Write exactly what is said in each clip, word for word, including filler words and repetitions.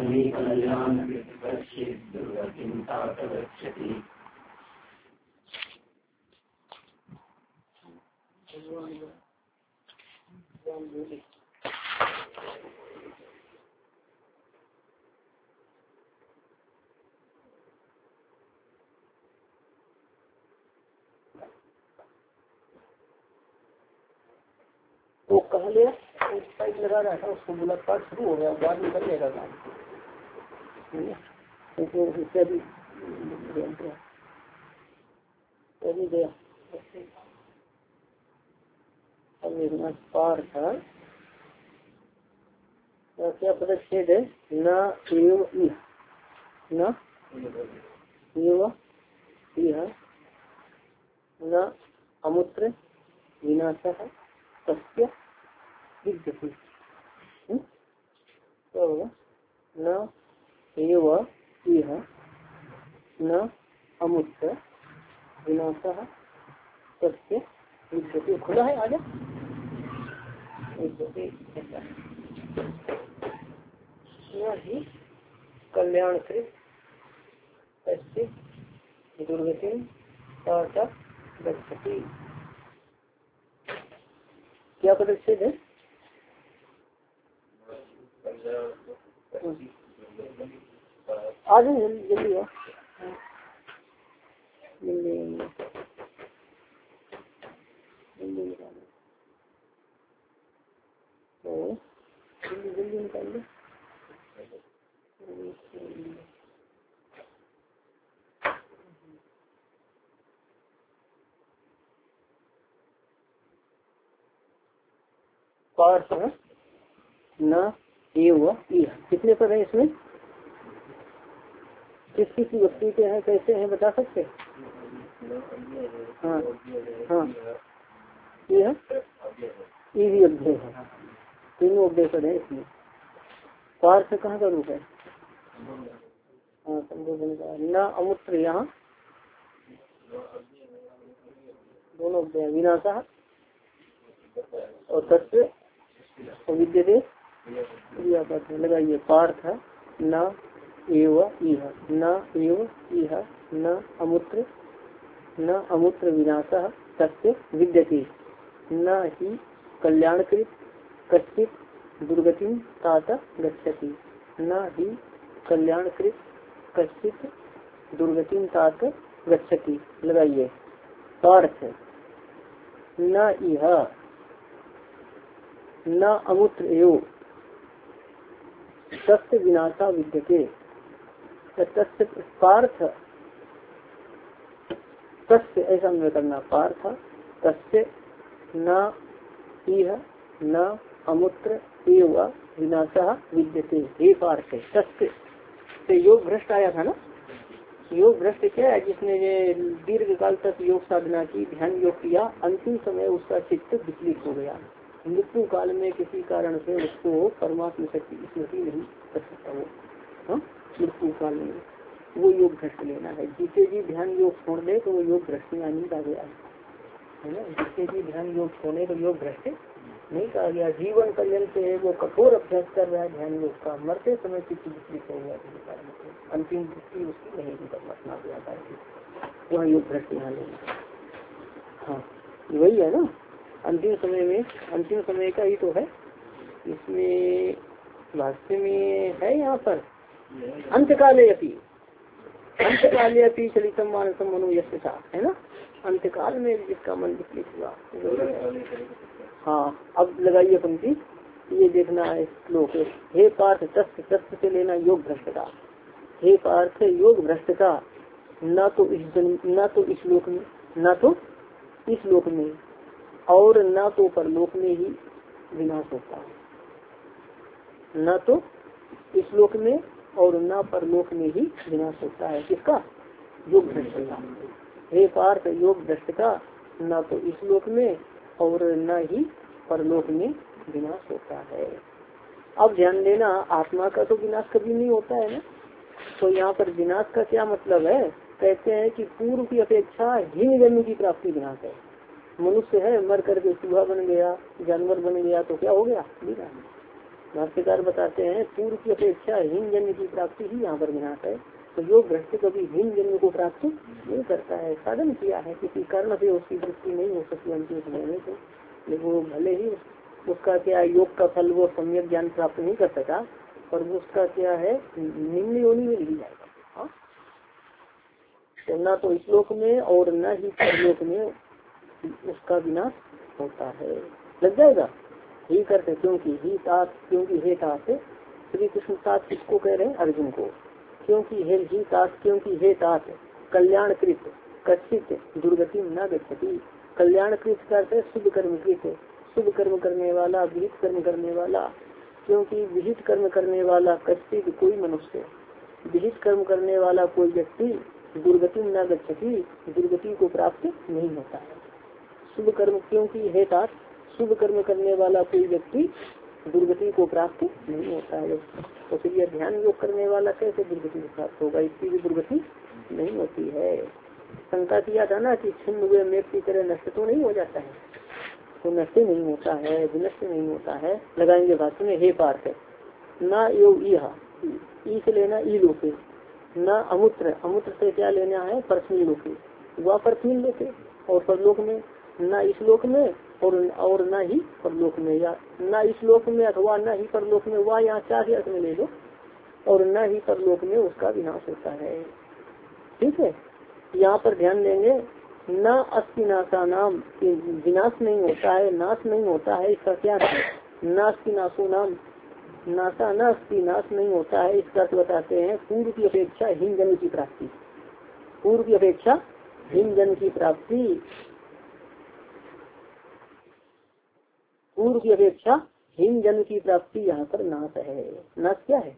वो कह लिया पाइप लगा रहा था, उसको बोला पाठ शुरू हो गया, बाद में कर लेगा काम। गया अब एक पार था क्या पदच्छेद है न एव इह न एव इह न अमुत्र विनाशः तस्य विद्यते। क्या होगा? न एव इह न अमुत्र विनाशः तस्य विद्यते। खुला है आजा ही कल्याणकृत तस्य दुर्गति गच्छति। क्या पदच्छेद है? आ जाए जल्दी जल्दी आ जल्दी जल्दी निकालो तो जल्दी जल्दी निकाल लो। पार्थ न एव इह कितने पद है इसमें? किस किस व्यक्ति के हैं, कैसे हैं, बता सकते? हाँ हाँ यह भी अध्यय है, तीनों अध्यय पद है इसमें। पार्थ कहाँ का रूप है? हाँ संबोधन का। न अमुत्र यहाँ दोनों अध्यय विनाशा और तत्व विद्यते क्रिया करते लगाइए। पार्थ न एव इह न एव इह न अमुत्र न अमुत्र विनाशः तस्य विद्यते न हि कल्याणकृत कश्चित् दुर्गतिं तात गच्छति। न हि कल्याणकृत कश्चित् दुर्गतिं तात गच्छति लगाइए। पार्थ न इह न अमुत्र एव तस्य विनाशा विद्यते। तस्य पार्थ तस्य ऐसा अन्वय करना। पार्थ तस्य न इह न अमुत्र एव विनाशः विद्यते। हे पार्थ तस्य से योग भ्रष्ट आया था ना। योग भ्रष्ट क्या है? जिसने ये दीर्घ काल तक योग साधना की, ध्यान योग किया, अंतिम समय उसका चित्त विचलित हो गया। मृत्यु काल में किसी कारण से उसको परमात्मा शक्ति स्मृति नहीं कर सकता वो। हाँ मृत्यु काल में वो योग भ्रष्ट लेना है। जिसे भी ध्यान योग छोड़ दे तो वो योग भ्रष्ट में नहीं कहा गया है ना। जिसे भी ध्यान योग छोड़ने तो योग भ्रष्ट नहीं कहा गया। जीवन कल्याण से वो कठोर अभ्यास कर रहा है ध्यान योग का, मरते समय चित्त विचलित हो गया, अंतिम दृष्टि उसकी नहीं परमात्मा को आता है, वह योग भ्रष्ट यहाँ लेना। हाँ वही है ना, अंतिम समय में, अंतिम समय का ही तो है इसमें। भाष्य में है यहाँ पर अंतकाले अपी अंतकाले अपी चलितम मानसम मनो यश था, है ना। अंतकाल में जिसका मन विचलित हुआ। हाँ अब लगाइए पंक्ति, ये देखना है श्लोक। हे पार्थ तस्य तस्य से लेना योग भ्रष्टता। हे पार्थ योग भ्रष्टता न तो इस जन्म न तो इस लोक में न तो इस लोक में और न तो परलोक में ही विनाश होता है। न तो इस लोक में और न परलोक में ही विनाश होता है। किसका? योग भ्रष्टता। हे पार्थ योग भ्रष्टता न तो इस लोक में और न ही परलोक में विनाश होता है। अब ध्यान देना, आत्मा का तो विनाश कभी नहीं होता है ना। तो यहाँ पर विनाश का क्या मतलब है? कहते हैं कि पूर्व की अपेक्षा हीन जन्म की प्राप्ति विनाश है। मनुष्य है, मर करके चूहा बन गया, जानवर बन गया तो क्या हो गया? विनाश। भाष्यकार बताते हैं पूर्व की अपेक्षा हीन जन्म की प्राप्ति ही यहाँ पर विनाश है। तो योग भ्रष्ट कभी हीन जन्म को प्राप्त नहीं करता है। साधन किया है, किसी कारण से उसकी वृत्ति नहीं हो सकती अंतिम समय में, तो लेकिन वो भले ही उसका क्या योग का फल वो सम्यक ज्ञान प्राप्त नहीं कर सका, पर उसका क्या है निम्न योनि में नहीं जाएगा। तो न तो इस लोक में और न ही परलोक में उसका विनाश होता है, लग जाएगा। ही करते क्योंकि ही तात, क्योंकि हे तात, श्री कृष्ण तात किसको कह रहे हैं? अर्जुन को। क्योंकि हे ही तात, क्योंकि हे तात कल्याण कृत कथित दुर्गति न गच्छति। कल्याण कृत करते शुभ कर्म कृत, शुभ कर्म करने वाला, विहित कर्म करने वाला। क्योंकि विहित कर्म करने वाला कथित कोई मनुष्य, विहित कर्म करने वाला कोई व्यक्ति दुर्गति न गच्छति, दुर्गति को प्राप्त नहीं होता है। शुभ कर्म, क्योंकि हे तात शुभ कर्म करने वाला कोई व्यक्ति दुर्गति को प्राप्त नहीं होता है। तो फिर यह ध्यान योग करने वाला कैसे दुर्गति को प्राप्त होगा? इसकी भी दुर्गति नहीं होती है। शंका किया था ना कि छिन्न हुए मेघ की तरह नष्ट तो नहीं हो जाता है, तो नष्ट नहीं होता है, विनष्ट नहीं होता है। लगाएंगे भाषण में हे पार्थ न योग ई से लेना ई लोके, न अमूत्र, अमूत्र से क्या लेना है? परस्मी लोके, वह परस्मी लोके और परलोक में, न इस लोक में और और न ही परलोक में, या न इस लोक में अथवा न ही परलोक में, वह यहाँ चार अर्थ में ले लो, और न ही परलोक में उसका विनाश होता है। ठीक है, यहाँ पर ध्यान देंगे न अस्ति नाशा नाम, विनाश नहीं होता है, नाश नहीं होता है, इसका क्या है? नास्ति नाशो नाम, नाशा न अस्ति, नाश नहीं होता है, इसका अर्थ बताते हैं पूर्व की अपेक्षा हीन जन्म की प्राप्ति। पूर्व की अपेक्षा हीन जन्म की प्राप्ति, पूर्व की अपेक्षा हीन जन्म की प्राप्ति यहाँ पर नाश है। नाश क्या है?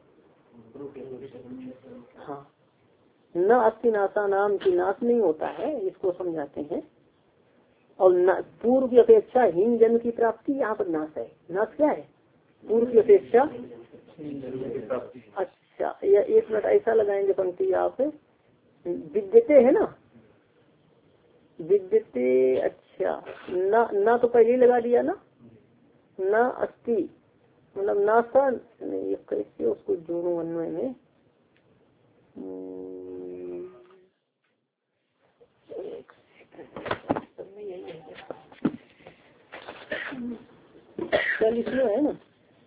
हाँ, न अस्ति नाशा नाम की नाश नहीं होता है, इसको समझाते हैं। और न, पूर्व की अपेक्षा हीन जन्म की प्राप्ति यहाँ पर नाश है। नाश क्या है? पूर्व की अपेक्षा। अच्छा, या एक मिनट ऐसा लगाएंगे पंक्ति आप, विद्यते है ना, विद्यते। अच्छा, न न तो पहले लगा दिया ना, न अस्ति मतलब नाशा, कैसे उसको जोड़ो अन्वय में? चल इसमें है ना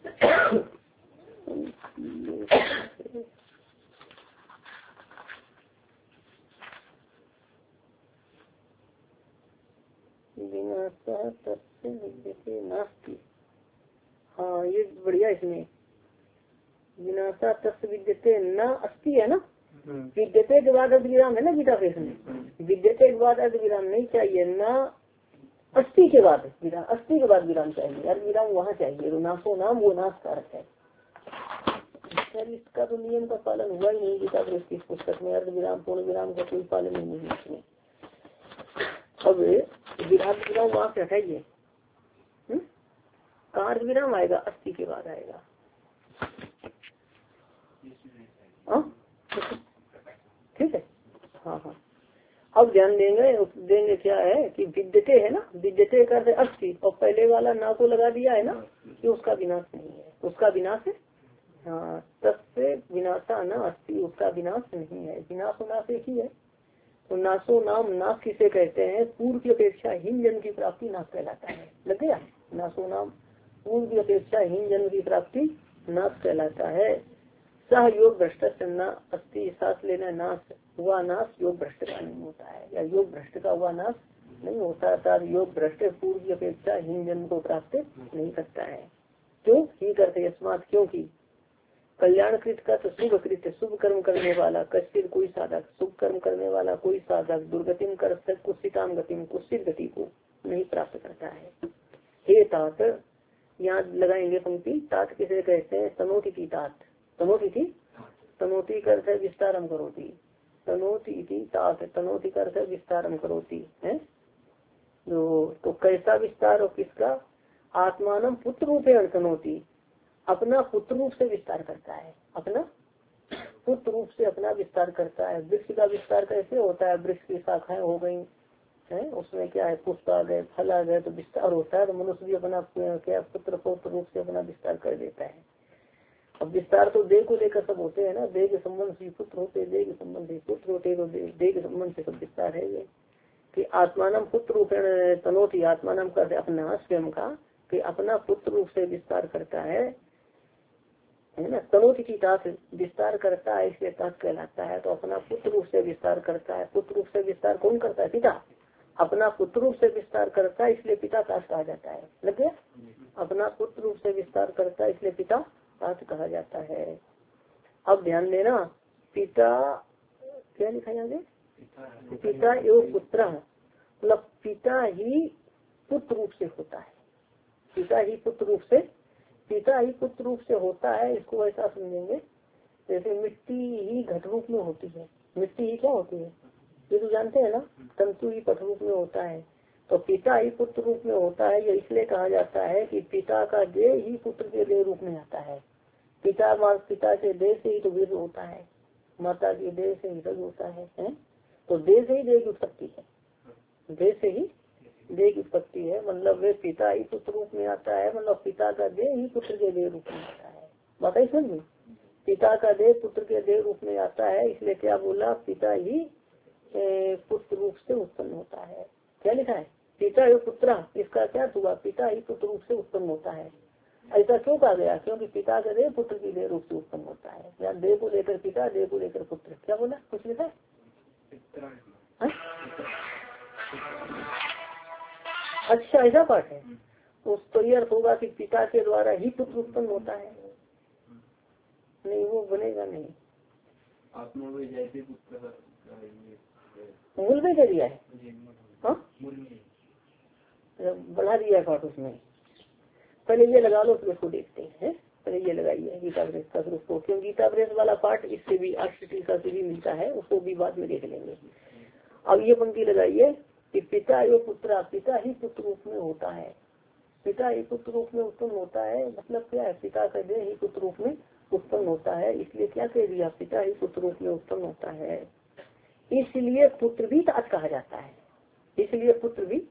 विनाशा तस्य विद्यते नास्ति। हाँ, ये बढ़िया। इसमें विनाशा तस्य विद्यते न अस्ति है ना, विद्यते के बाद अर्ध विराम है ना गीता प्रेस में, विद्यते के बाद अर्ध विराम नहीं चाहिए, न अस्ति के बाद विराम, अस्ति के बाद विराम चाहिए, अर्ध विराम वहाँ चाहिए। तो नाशो नाम वो नाश का अर्थ है। सर इसका तो नियम का पालन हुआ ही नहीं गीता प्रेस की पुस्तक में, अर्ध विराम पूर्ण विराम का कोई पालन नहीं है इसमें। अब विराम विराम वहाँ से हटाइए, कहाँ अर्ध विराम आएगा? अस्ति के बाद आएगा। ठीक है, हाँ हाँ। अब ध्यान देंगे देंगे क्या है कि विद्यते है ना, विद्यते करते अस्ति, और पहले वाला ना को लगा दिया है ना कि उसका विनाश नहीं है, उसका विनाश है। हाँ, तस्य विनाशा न अस्ति, उसका विनाश नहीं है। विनाश नाश एक ही है। तो नाशो नाम, नाश किसे कहते हैं? पूर्व की अपेक्षा हीन जन्म की प्राप्ति नाश कहलाता है। लग गया? नाशो नाम पूर्व की अपेक्षा हीन जन्म की प्राप्ति नाश कहलाता है। सह योग भ्रष्ट न अस्ति, सांस लेना नाश, हुआ नाश योग भ्रष्ट का नहीं होता है, या योग भ्रष्ट का हुआ नाश नहीं होता था। योग भ्रष्ट पूर्व की अपेक्षा हीन जन्म को प्राप्त नहीं करता है। क्यों? ही करते अस्मात्, क्योंकि कल्याण कृत का तो शुभ कृत, शुभ कर्म करने वाला, कश्चित कोई साधक, शुभ कर्म करने वाला कोई साधक दुर्गतिम कर कुत्सिताम गतिम, कुत्सित गति को नहीं प्राप्त करता है। हे तात, यहाँ लगाएंगे पंक्ति, तात किसे कहते हैं? तनोति की तात, तनोति थी, तनोति करते विस्तारम करोति, तनोति थी तात, तनोति करते विस्तारम करोति है। जो तो कैसा विस्तार और किसका? आत्मानम पुत्र रूपे तनोति, अपना पुत्र रूप से विस्तार करता है, अपना पुत्र रूप से अपना विस्तार करता है। वृक्ष का विस्तार कैसे होता है? वृक्ष की शाखाएं हो गई है, उसमें क्या है, पुष्प आ गए, फल आ गए, तो विस्तार होता है। तो मनुष्य भी अपना क्या पुत्र पौत्र रूप से अपना विस्तार कर देता है। अब विस्तार तो देह को लेकर सब होते हैं ना, देह के संबंध से पुत्र होते, देह के संबंध से पुत्र होते, तो देह के संबंध से सब विस्तार है ये कि आत्मानम पुत्र रूपेण तनोति, आत्मानम का अपना स्वयं का कि अपना पुत्र रूप से विस्तार करता है, है ना। तनोति की तात विस्तार करता है, इसलिए तात कहलाता है। तो अपना पुत्र रूप से विस्तार करता है। पुत्र रूप से विस्तार कौन करता है? पिता। अपना पुत्र रूप से विस्तार करता है, इसलिए पिता तात कहा जाता है। लगे? अपना पुत्र रूप से विस्तार करता है, इसलिए पिता तात कहा जाता है। अब ध्यान देना, पिता क्या लिखा है आगे? पिता एवं पुत्र, मतलब पिता ही पुत्र रूप से होता है। पिता ही पुत्र रूप से पिता ही पुत्र रूप से होता है। इसको ऐसा समझेंगे जैसे मिट्टी ही घट रूप में होती है। मिट्टी ही क्या होती है? ये तो जानते हैं ना, तंतु ही पट रूप में होता है। तो पिता ही पुत्र रूप में होता है। ये इसलिए कहा जाता है कि पिता का देह ही पुत्र के देह रूप में आता है। पिता पिता के देह से ही तो वीर होता है, माता के देह से ही रज होता है, है? तो देह से ही देह की उत्पत्ति है, देह से ही देह की उत्पत्ति है। मतलब वे पिता ही पुत्र रूप में आता है, मतलब पिता का देह ही पुत्र के देह रूप में आता है। बात है समझ? पिता का देह पुत्र के देह रूप में आता है, इसलिए क्या बोला? पिता ही पुत्र रूप से उत्पन्न होता है। क्या लिखा है? पिता एवं पुत्र, इसका क्या हुआ? पिता ही पुत्र रूप से उत्पन्न होता है। ऐसा क्यों कहा गया? क्योंकि पिता का देह पुत्र की देह रूप से उत्पन्न होता है। या देह को लेकर पिता, देह को लेकर पुत्र। क्या बोला? कुछ लिखा है? अच्छा, ऐसा पाठ है। उस तो ये अर्थ होगा कि पिता के द्वारा ही पुत्र उत्पन्न होता है। नहीं, वो बनेगा नहीं। मूल में क्या दिया है? हाँ, बढ़ा दिया है पाठ उसमें। पहले ये लगा लो, फिर उसको देखते हैं। पहले ये लगाइए गीता प्रेस का ग्रुप को, क्योंकि गीता प्रेस वाला पाठ इससे भी का से भी मिलता है, उसको भी बाद में देख लेंगे। अब ये पंक्ति लगाइए कि पिता एवं पुत्र, पिता ही पुत्र रूप में होता है। पिता ही पुत्र रूप में उत्पन्न होता है, मतलब क्या है? पिता का देह ही पुत्र रूप में उत्पन्न होता है। इसलिए क्या कह दिया? पिता ही पुत्र रूप में उत्पन्न होता है। इसलिए पुत्र भी तात कहा जाता है। इसलिए पुत्र भी,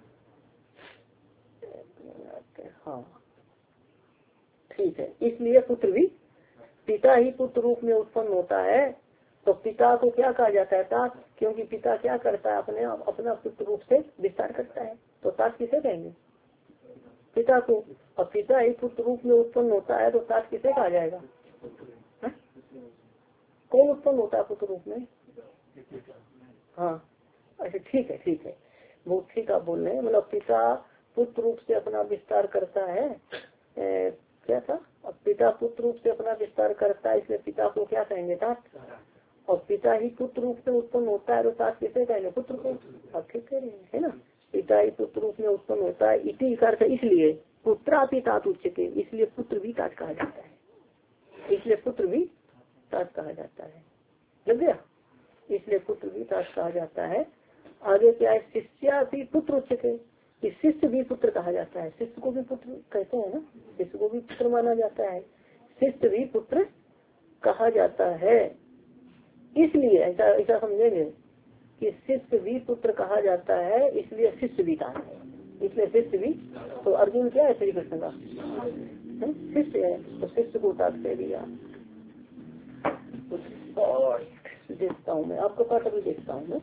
हाँ ठीक है, इसलिए पुत्र भी पिता ही पुत्र रूप में उत्पन्न होता है। तो पिता को क्या कहा जाता है? तात। क्योंकि पिता क्या करता है? अपने अपना पुत्र रूप से विस्तार करता है। तो तात किसे कहेंगे? पिता को। और पिता ही पुत्र रूप में उत्पन्न होता है, तो तात किसे कहा जाएगा? हा? कौन उत्पन्न होता है पुत्र रूप में? हाँ, अच्छा ठीक है, ठीक है, वो ठीक आप बोल रहे हैं। मतलब पिता पुत्र रूप से अपना विस्तार करता है। ए, क्या था? अब पिता पुत्र रूप से अपना विस्तार करता है, इसलिए पिता को क्या कहेंगे? तात। और पिता ही पुत्र रूप से उत्पन्न होता है, तो तात किसे कहेंगे? पुत्र को। आप ठीक कह रहे हैं, है ना। पिता ही पुत्र रूप में उत्पन्न होता है, इति अर्थ, इसलिए पुत्रापि तात उच्यते, इसलिए पुत्र भी तात कहा जाता है। इसलिए पुत्र भी तात कहा जाता है। लग गया? इसलिए पुत्र भी तात कहा जाता है। आगे क्या है? शिष्यापि पुत्र उच्यते, शिष्य भी पुत्र कहा जाता है। शिष्य को भी पुत्र कहते हैं ना, शिष्य को भी पुत्र माना जाता है। शिष्य भी पुत्र कहा जाता है। इसलिए ऐसा ऐसा समझेंगे कि शिष्य भी पुत्र कहा जाता है, इसलिए शिष्य भी कहा है। इसलिए शिष्य भी, तो अर्जुन क्या है? श्री कृष्ण का शिष्य है, तो शिष्य को तात कह दिया। और देखता हूँ मैं, आपका पाठ अभी देखता हूँ मैं।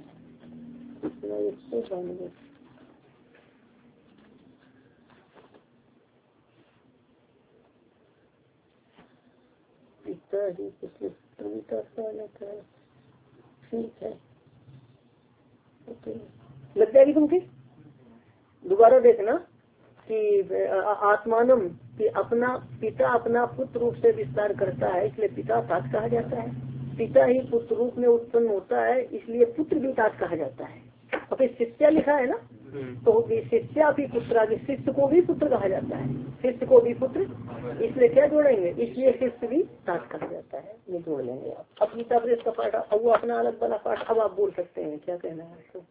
पिता ही पिछले कविता का जाता है। ठीक है, ओके, लग जाएगी तुमकी। दोबारा देखना कि आत्मानम कि अपना पिता अपना पुत्र रूप से विस्तार करता है, इसलिए पिता तात कहा जाता है। पिता ही पुत्र रूप में उत्पन्न होता है, इसलिए पुत्र भी तात कहा जाता है। और फिर शिष्या लिखा है ना, तो शिष्या भी पुत्र, शिष्य को भी पुत्र कहा जाता है। शिष्य को भी पुत्र, इसलिए क्या जोड़ेंगे? इसलिए शिष्य भी तात कहा जाता है। ये जोड़ लेंगे आप। अब गीता प्रेस का पाठ, अब वो अपना अलग वाला पाठ, अब आप बोल सकते हैं क्या कहना है आपको।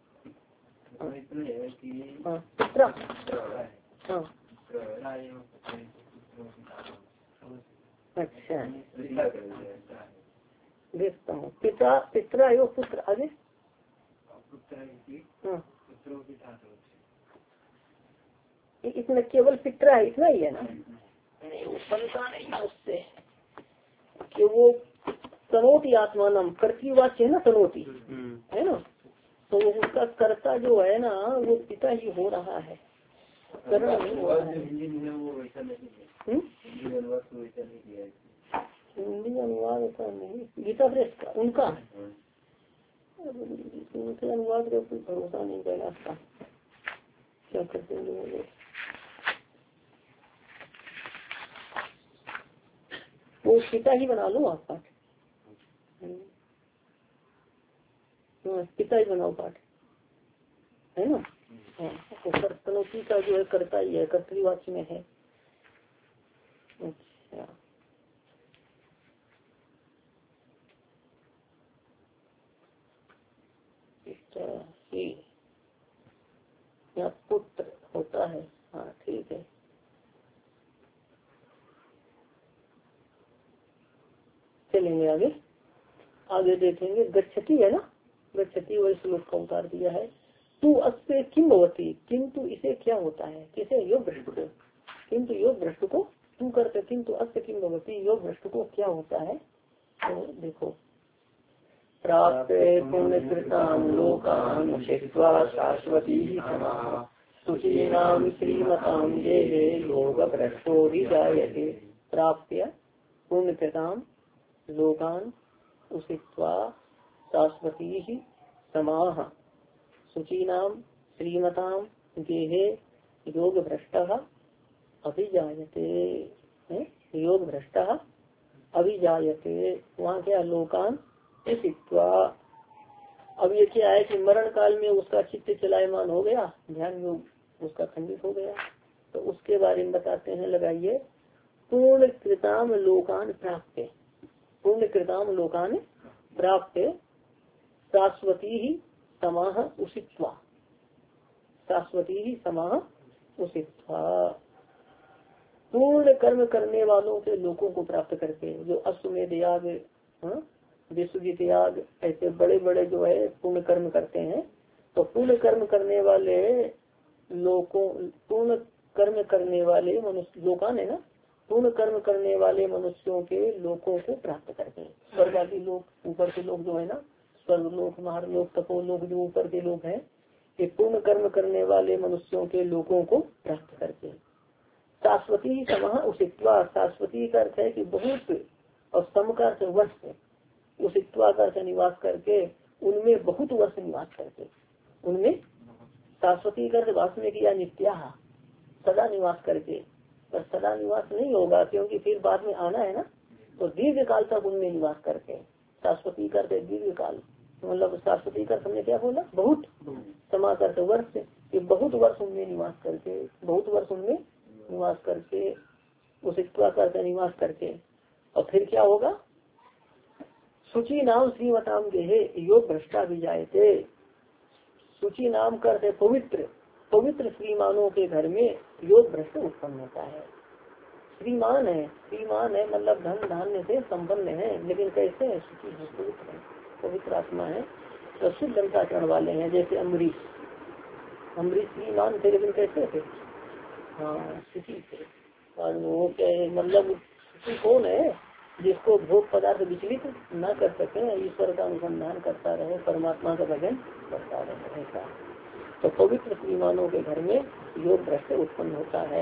हाँ, पुत्र, हाँ, अच्छा, देखता हूँ। पिता पिता एवं पुत्र, आगे हाँ, इसमें केवल पिता है, इतना ही है ना। नहीं, वो बनता नहीं है उससे। कि वो तनोति आत्मानम, कर्तृवाच्य है ना तनोति, है ना, तो उसका कर्ता जो है ना वो पिता ही हो रहा है, करण नहीं हो रहा है। हिंदी अनुवाद ऐसा नहीं, गीता प्रेस का उनका उनके अनुवाद का कोई भरोसा नहीं कैलाश का, क्या करते हैं लोग। वो पिता ही बना लो आप पाठ, पिता ही बनाओ पाठ, है ना। हाँ, तो कर्तनोती का जो है कर्ता ही है, कर्तृवाच्य में है। अच्छा, यहाँ पुत्र होता है, हाँ ठीक है। चलेंगे आगे, आगे देखेंगे। गच्छति है ना, गच्छति वही श्लोक का उतार दिया है। तू अस्ते किम भवती, किंतु इसे क्या होता है, किसे योग भ्रष्ट को, किंतु योग भ्रष्ट को तू करते, किंतु अस्ते किम भवती, योग भ्रष्ट को क्या होता है। तो देखो, प्राप्त पुण्यकृतान् लोकान् उषित्वा शाश्वती समाः शुचीनां श्रीमतां देहे योग भ्रष्टो विजायते। प्राप्य पुण्यकृतां लोकान् उषित्वा शाश्वती समाः शुचीनां श्रीमतां देहे योग भ्रष्टः अभिजायते। योग भ्रष्टः अभिजायते, वहाँ क्या लोकान उषित्वा। अब ये क्या है कि मरण काल में उसका चित्त चलायमान हो गया, ध्यान योग उसका खंडित हो गया, तो उसके बारे में बताते हैं। लगाइए, पूर्ण कृताम लोकान प्राप्त, पूर्ण कृताम लोकान प्राप्त शाश्वती ही समाह उषित्वा, शाश्वती ही समाह उषित्वा। पूर्ण कर्म करने वालों के लोगों को प्राप्त करके, जो अश्वमेध याग, विश्वजीत याग, ऐसे बड़े बड़े जो है पूर्ण कर्म करते हैं, तो पूर्ण कर्म करने वाले लोगों, पूर्ण कर्म करने वाले मनुष्य, लोकान है ना, पूर्ण कर्म करने वाले मनुष्यों के लोगों को प्राप्त करके। स्वर्ग आदि लोग, ऊपर के लोग जो है ना, स्वर्ग लोग, महालोक, तपो लोग, जो ऊपर के लोग हैं, ये पूर्ण कर्म करने वाले मनुष्यों के लोगों को प्राप्त करके। शाश्वती समाह उषित्वा, शाश्वती का अर्थ है कि बहुत, और सम का अर्थ वर्ष, उषित्वा का अर्थ निवास करके, उनमें बहुत वर्ष निवास करके, उनमें शाश्वती का अर्थ वास में किया नित्या, सदा निवास करके। पर सदा निवास नहीं होगा, क्योंकि फिर बाद में आना है ना, तो दीर्घ काल तक उनमें निवास करके। शाश्वती करते दीर्घ काल, मतलब शाश्वती का हमने क्या बोला, बहुत, समा करते वर्ष, ये बहुत वर्ष उनमें निवास करके, बहुत वर्ष उनमें निवास करके, उषित्वा करते निवास करके। और फिर क्या होगा, शुचि नाम श्रीमताम गेहे योग भ्रष्टा भी जाए थे। शुचि नाम करते पवित्र, पवित्र श्रीमानों के घर में योग भ्रष्ट उत्पन्न होता है। श्रीमान है, श्रीमान है मतलब धन धान्य से संपन्न है, लेकिन कैसे है, शुचि है, पवित्र है, पवित्र आत्मा है, तो शुद्ध अंतःकरण वाले हैं। जैसे अम्बरीश, अम्बरीश श्रीमान थे लेकिन कैसे थे, हाँ शुचि थे। और वो क्या मतलब शुचि कौन है, जिसको भोग पदार्थ विचलित न कर सके, ईश्वर का अनुसंधान करता रहे, परमात्मा का भजन करता रहे, ऐसा। तो पवित्र श्रीमानों के घर में योग भ्रष्ट उत्पन्न होता है।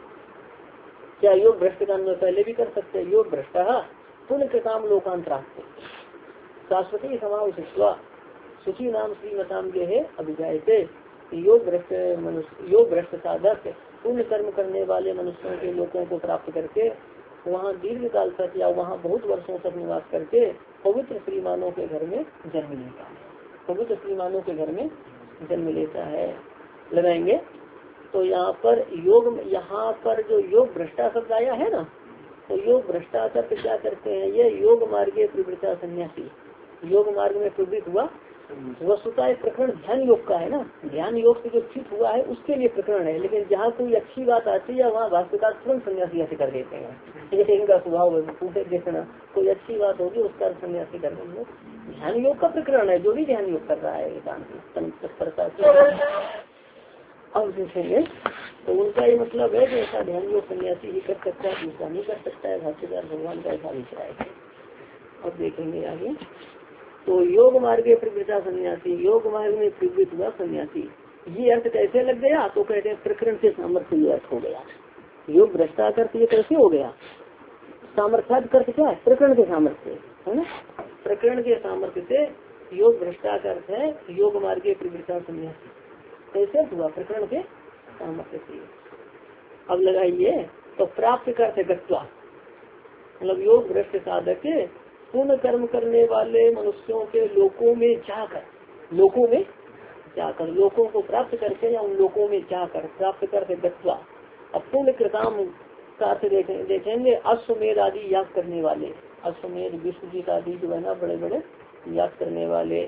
क्या योग भ्रष्ट का अन्वय पहले भी कर सकते हैं, योग भ्रष्ट पुण्य के काम लोकांतरास्ते शाश्वती समाव शिष्वा सुखी नाम श्रीमताम के है अभिजायते। योग भ्रष्ट मनुष्य, योग भ्रष्ट साधक पुण्य कर्म करने वाले मनुष्यों के लोगों को प्राप्त करके वहाँ दीर्घ काल तक या वहाँ बहुत वर्षों तक निवास करके पवित्र श्रीमानों के घर में जन्म लेता है, पवित्र श्रीमानों के घर में जन्म लेता है। लगाएंगे तो यहाँ पर योग, यहाँ पर जो योग भ्रष्टा शब्द आया है ना, तो योग भ्रष्टा शब्द क्या करते हैं, ये योग मार्गे प्रवृत्ता सन्यासी, योग मार्ग में प्रवृत्त हुआ वस्तुता एक प्रकरण ध्यान योग का है ना, ध्यान योग से जो स्थित हुआ है उसके लिए प्रकरण है। लेकिन जहाँ कोई अच्छी बात आती है वहाँ भाष्यकार तुरंत सन्यासी ऐसे कर देते हैं, जैसे इनका स्वभाव है, पूछे देखना कोई अच्छी बात होगी उसका सन्यासी कर देंगे। ध्यान योग का प्रकरण है, जो भी ध्यान योग कर रहा है एकांत तत्परता से। अब देखेंगे तो उनका ये मतलब है कि ऐसा ध्यान योग सन्यासी ही कर सकता है, दूसरा नहीं कर सकता है। भाष्यकार भगवान का ऐसा विचार है। अब देखेंगे आगे। तो योग मार्ग प्रवृत्ता सन्यासी, योग मार्ग में प्रवृत्त हुआ सन्यासी, ये अर्थ कैसे लग गया? तो कहते हैं प्रकरण के सामर्थ्य ये अर्थ हो गया। योग भ्रष्टा करते ये कैसे हो गया? सामर्थ्याद करते क्या है? प्रकरण के सामर्थ्य है ना, प्रकरण के सामर्थ्य से योग भ्रष्टा करते है योग मार्ग के प्रवृत्ता सन्यासी, कैसे हुआ? प्रकरण के सामर्थ्य से। अब लगाइए, तो प्राप्त करते गत्वा, मतलब योग भ्रष्ट साधक पूर्ण कर्म करने वाले मनुष्यों के लोकों में जाकर, लोकों में जाकर, लोकों को प्राप्त करके या उन लोकों में जाकर प्राप्त करके गत्वा। अब पूर्ण कृताम का अर्थ देखें, देखेंगे अश्वमेध आदि याग करने वाले, अश्वमेध विश्वजीत आदि जो है ना बड़े बड़े याग करने वाले,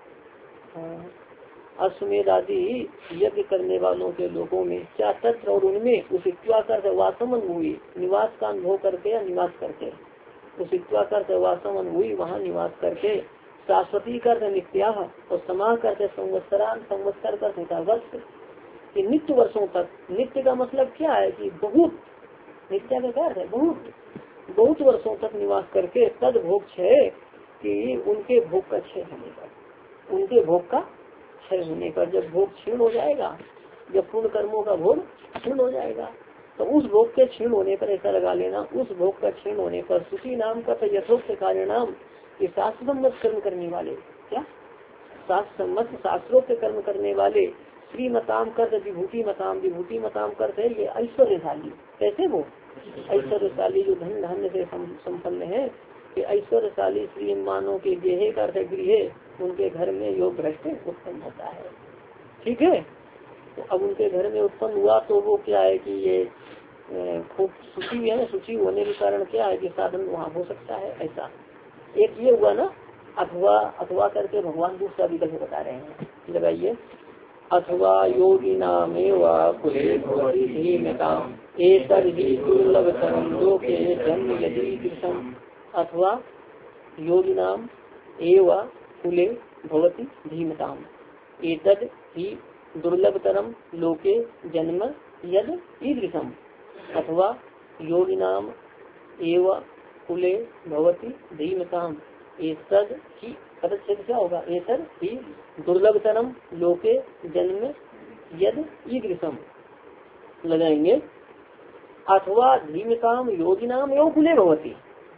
अश्वमेध आदि यज्ञ करने वालों के लोगों में क्या तत्र और उनमें उसित्वा कर वासम अनुभूई, निवास का अनुभव करके या निवास करके, उसित्वा कर वासम अनुभूई वहाँ निवास करके, शाश्वती कर नित्या और समाह करते संवत्सरान, संवत्सर कर होता वर्ष, कि नित्य वर्षों तक। नित्य का मतलब क्या है? कि बहुत, नित्य का क्या है? बहुत, बहुत वर्षों तक निवास करके तद भोग क्षय, कि उनके भोग का क्षय होने पर, उनके भोग का क्षय होने पर, जब भोग क्षीण हो जाएगा, जब पूर्ण कर्मों का भोग क्षीण हो जाएगा, तो उस भोग के क्षीण होने पर ऐसा लगा लेना, उस भोग का क्षीण होने पर सुखी नाम का तो यथोक्त कार्य नाम, ये शास्त्र सम्मत कर्म करने वाले, क्या शास्त्र सम्मत शास्त्रोक्त कर्म करने वाले, श्रीमताम कर विभूति मताम, विभूति मताम करते ये ऐश्वर्यशाली, कैसे वो ऐश्वर्यशाली जो धन धान्य से संपन्न है, कि ऐश्वर्यशाली श्रीमानों के गेहे का अर्थ गृह, उनके घर में योग भ्रष्ट उत्पन्न होता है। ठीक है, तो अब उनके घर में उत्पन्न हुआ तो वो क्या है कि ये खूब सुखी है ना, सुखी होने के कारण क्या है कि साधन वहाँ हो सकता है। ऐसा एक ये हुआ ना, अथवा अथवा करके भगवान दूसरा विकल्प बता रहे हैं, लगाइए। अथवा योगी नामेवा कुले भवति धीमताम् एतद्हि दुर्लभतरं लोके जन्म यदि दृशम्। अथवा योगी नाम एवा कुले भवति धीमताम् एतद् ही दुर्लभतरम लोके जन्म यद ईदृशम्। अथवा योगी नाम एव कुले भवति धीमताम् एतद् ही, पदच्छेद क्या होगा? एतद् ही दुर्लभतरम लोके जन्म यद ईदृशम्, लगाएंगे। अथवा धीमताम योगी नाम एव कुले भवति,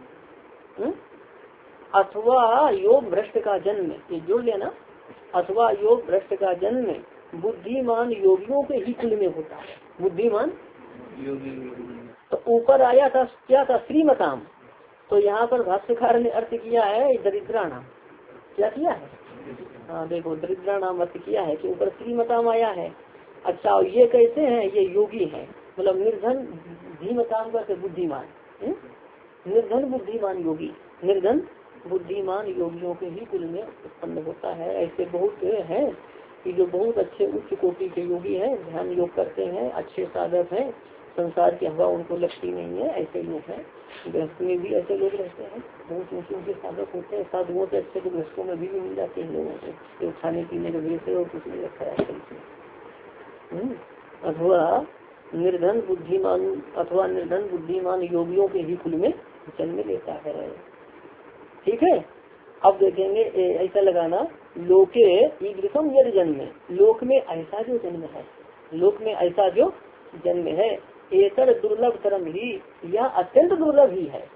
अथवा योग भ्रष्ट का जन्म, ये जोड़ लेना, अथवा योग भ्रष्ट का जन्म बुद्धिमान योगियों के ही कुल में होता है। बुद्धिमान योगी, तो ऊपर आया था क्या था? श्रीमताम, तो यहाँ पर भाष्यकार ने अर्थ किया है दरिद्राणाम, क्या किया है? हाँ देखो, दरिद्राणाम अर्थ किया है कि ऊपर श्रीमताम आया है। अच्छा, ये कैसे हैं? ये योगी हैं, मतलब निर्धन, धीमताम करके बुद्धिमान, निर्धन बुद्धिमान योगी, निर्धन बुद्धिमान योगियों के ही कुल में उत्पन्न होता है। ऐसे बहुत हैं कि जो बहुत अच्छे उच्च कोटि के योगी हैं, ध्यान योग करते हैं, अच्छे साधक हैं, संसार की हवा उनको लगती नहीं है, ऐसे लोग हैं। गृहस्थ में भी ऐसे लोग रहते हैं, बहुत ऊंचे ऊंचे साधक होते हैं, साधुओं से अच्छे तो गृहस्थों में भी, भी मिल जाते हैं लोगों से, जो खाने पीने के वजह से और कुछ नहीं रखा है। अथवा निर्धन बुद्धिमान, अथवा निर्धन बुद्धिमान योगियों के ही कुल में जन्म लेता है। ठीक है, अब देखेंगे ऐसा लगाना, लोके ईदृशम यद जन्म, लोक में ऐसा जो जन्म है, लोक में ऐसा जो जन्म है, एतर दुर्लभ तरम ही, यह अत्यंत दुर्लभ ही है।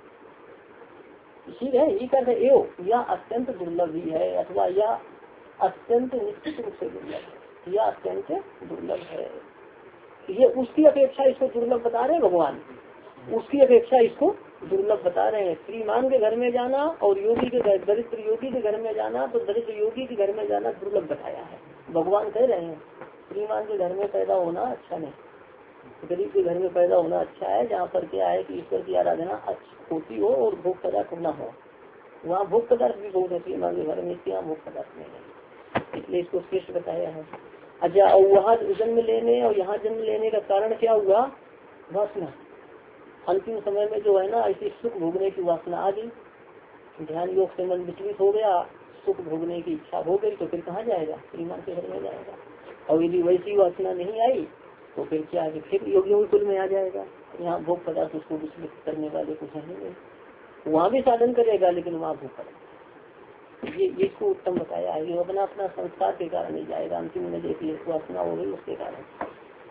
ठीक है, ये कहते एव, यह अत्यंत दुर्लभ ही है, अथवा यह अत्यंत निश्चित रूप से दुर्लभ है, यह अत्यंत दुर्लभ है। ये उसकी अपेक्षा इसको दुर्लभ बता रहे हैं भगवान, उसकी अपेक्षा इसको दुर्लभ बता रहे हैं। श्रीमान के घर में जाना और योगी के घर, दरिद्र योगी के घर में जाना, तो दरिद्र योगी के घर में जाना दुर्लभ बताया है। भगवान कह रहे हैं श्रीमान के घर में पैदा होना अच्छा नहीं, गरीब के घर में पैदा होना अच्छा है, जहाँ पर क्या है कि ईश्वर की आराधना अच्छी होती हो और भोग पदार्थ न हो। वहाँ भोग पदार्थ भी बहुत है श्रीमान के घर में, यहाँ भोग पदार्थ नहीं है, इसलिए इसको श्रेष्ठ बताया है। अच्छा, और वहाँ जन्म लेने और यहाँ जन्म लेने का कारण क्या हुआ? वासना। अंतिम समय में जो है ना ऐसी सुख भोगने की वासना आ गई, ध्यान योग से मन विचलित हो गया, सुख भोगने की इच्छा हो गई, तो फिर कहाँ जाएगा? श्रीमान के घर में जाएगा। और यदि वैसी वासना नहीं आई तो फिर क्या है, फिर योगियों के कुल में आ जाएगा। यहाँ भोग पदार्थ उसको विचलित करने वाले कुछ है नहीं। वहाँ भी साधन करेगा लेकिन वहाँ भूख पड़ेगा। ये इसको उत्तम बताया है। वो अपना अपना संस्कार के कारण ही जाएगा, अंतिम में देखिए वासना हो गई उसके कारण।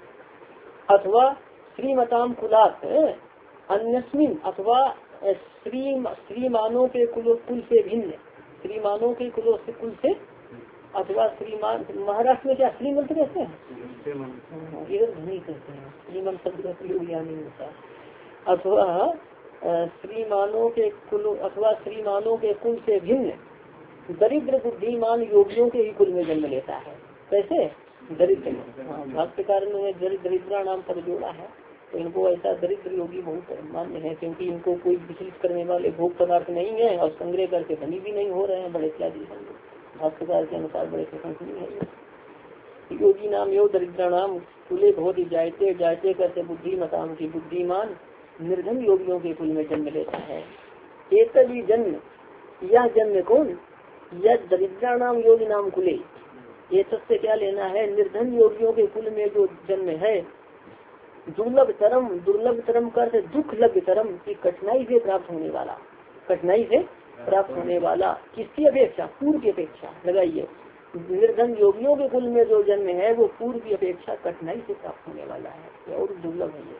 अथवा श्रीमताम कुलात अन्यस्मिन, अथवा श्री श्रीमानों के कुल कुल से भिन्न, श्रीमानों के कुलों से कुल से, अथवा श्रीमान, महाराष्ट्र में क्या श्रीमंत कहते हैं, इधर धनी कहते हैं, श्रीमंत शब्द का प्रयोग यहाँ नहीं होता। अथवा श्रीमानों के कुल, अथवा श्रीमानों के कुल से भिन्न दरिद्र बुद्धिमान योगियों के ही कुल में जन्म लेता है। कैसे? दरिद्र, भाष्यकार ने दरिद्रा नाम पर जोड़ा है, तो इनको ऐसा दरिद्र योगी बहुत मान्य है, क्योंकि इनको कोई विचलित करने वाले भोग पदार्थ नहीं है और संग्रह करके धनी भी नहीं हो रहे हैं, बड़े इत्यादि भाष्यकार के अनुसार बड़े प्रशंसनीय है। योगी नाम यो दरिद्र नाम कुले बहुत ही जायते, जायते करते बुद्धिमताम की बुद्धिमान निर्धन योगियों के कुल में जन्म लेता है। एक ही जन्म, यह जन्म कौन? यह दरिद्र नाम योगी नाम कुले, ये सबसे क्या लेना है? निर्धन योगियों के कुल में जो जन्म है, दुर्लभ तरम, दुर्लभ तरम कर दुख लभ तरम की कठिनाई से प्राप्त होने वाला, कठिनाई से प्राप्त होने वाला, किसकी अपेक्षा? पूर्व की अपेक्षा। लगाइए, निर्धन योगियों के कुल में जो जन्म है वो पूर्व की अपेक्षा कठिनाई से प्राप्त होने वाला है और दुर्लभ है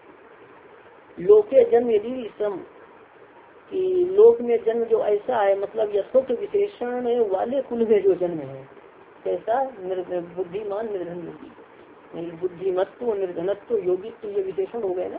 ये। लोके जन्म यदि श्रम कि लोक में जन्म जो ऐसा है, मतलब यथोक्त विशेषण वाले कुल में जो जन्म है, कैसा? बुद्धिमान निर्धन योगी, बुद्धिमत्व निर्धनत्व योगित्व ये विशेषण हो गए ना,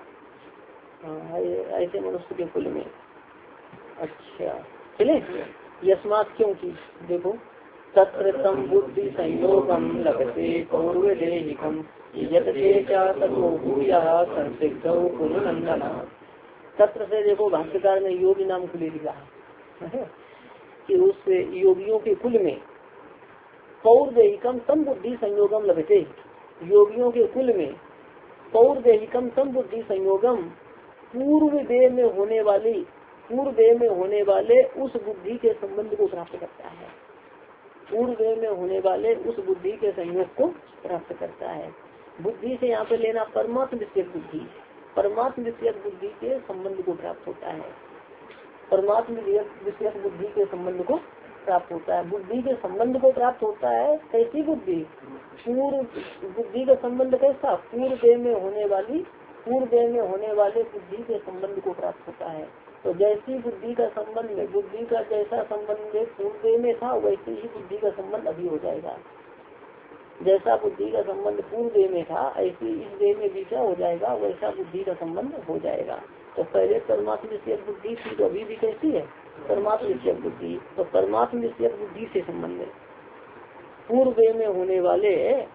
ऐसे मनुष्य के कुल में। अच्छा चले, यस्मात् क्योंकि देखो, तत्र तम बुद्धि संयोगम लगते कौरव देहिकम यतते चा ततो भूयः संसिद्धौ कुलनंदना। तत्र से देखो भाष्यकार ने योगी नाम कुल लिखा है कि उस योगियों के कुल में पौर्देहिकम तम बुद्धि संयोगम लगते, योगियों के कुल में पौर्देहिकम तम बुद्धि संयोगम पूर्व देह में होने वाली, पूर्व देह में होने वाले उस बुद्धि के संबंध को प्राप्त करता है, पूर्व देह में होने वाले उस बुद्धि के संयोग को प्राप्त करता है। बुद्धि से यहाँ पे लेना परमात्म विषयक बुद्धि, परमात्म विषयक बुद्धि के संबंध को प्राप्त होता है, परमात्म विषयक बुद्धि के संबंध को प्राप्त होता है, बुद्धि के संबंध को प्राप्त होता है। कैसी बुद्धि? पूर्व बुद्धि का संबंध कैसा? पूर्व देह में होने वाली, पूर्व देह में होने वाले बुद्धि के संबंध को प्राप्त होता है। तो जैसी बुद्धि का संबंध, बुद्धि का जैसा संबंध पूर्व देह में था वैसे ही बुद्धि का संबंध अभी हो जाएगा। जैसा बुद्धि का संबंध पूर्व देह में था ऐसी इस देह में भी क्या हो जाएगा, वैसा बुद्धि का संबंध हो जाएगा। तो पहले परमात्म विषयक बुद्धि थी, तो अभी भी कैसी है? परमात्म विषयक बुद्धि। तो परमात्म विषयक बुद्धि से संबंध पूर्व देह में होने वाले